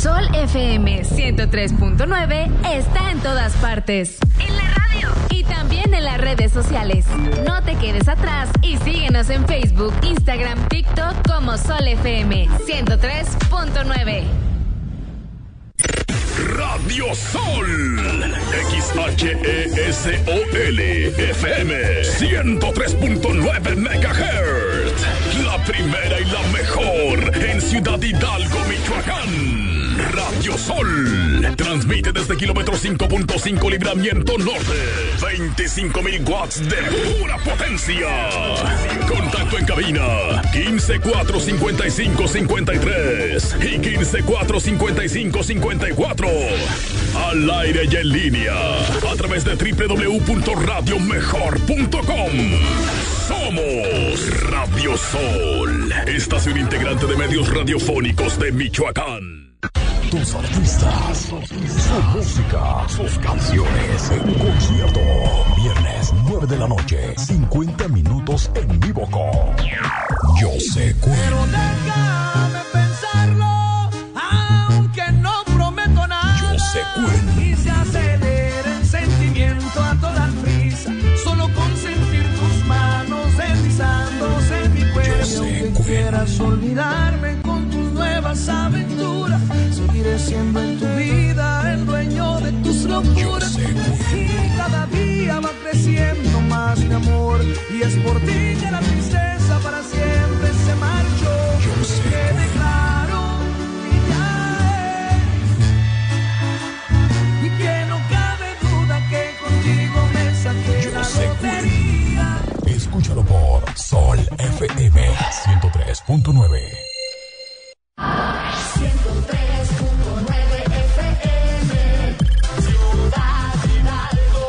Sol FM 103.9 está en todas partes. En la radio. Y también en las redes sociales. No te quedes atrás y síguenos en Facebook, Instagram, TikTok como Sol FM 103.9. Radio Sol, XHESOL, FM 103.9 MHz, la primera y la mejor en Ciudad Hidalgo, Michoacán. Radio Sol, transmite desde kilómetro 5.5 Libramiento Norte, 25,000 watts de pura potencia. Contacto en cabina, 15-455-53 y 15-455-54. Al aire y en línea, a través de www.radiomejor.com. Somos Radio Sol, estación integrante de medios radiofónicos de Michoacán. Tus artistas, su música, sus canciones en concierto. Viernes 9 de la noche, 50 minutos en vivo con José Quinn. Pero déjame pensarlo, aunque no prometo nada. José Quinn. Y se acelera el sentimiento a toda prisa, solo con sentir tus manos deslizándose en mi cuello. Aunque quieras olvidarme con tus nuevas aventuras, seguiré siendo en tu vida el dueño de tus locuras. Y cada día va creciendo más mi amor, y es por ti que la tristeza para siempre se marchó. Te declaro y ya es, y que no cabe duda que contigo me saqué la lotería. Escúchalo por Sol FM 103.9. 103.9 FM, Ciudad Hidalgo.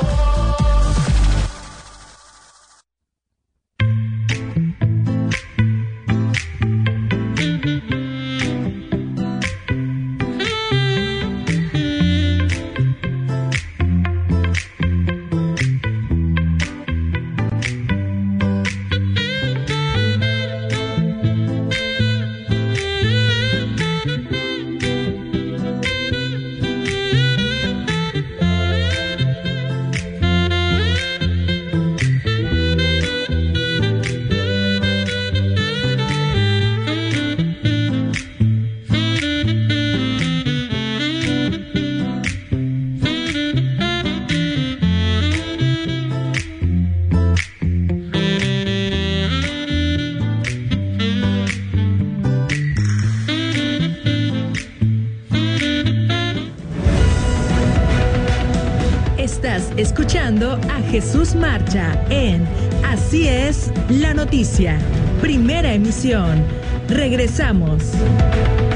Escuchando a Jesús Marcha en Así es la noticia, primera emisión. Regresamos.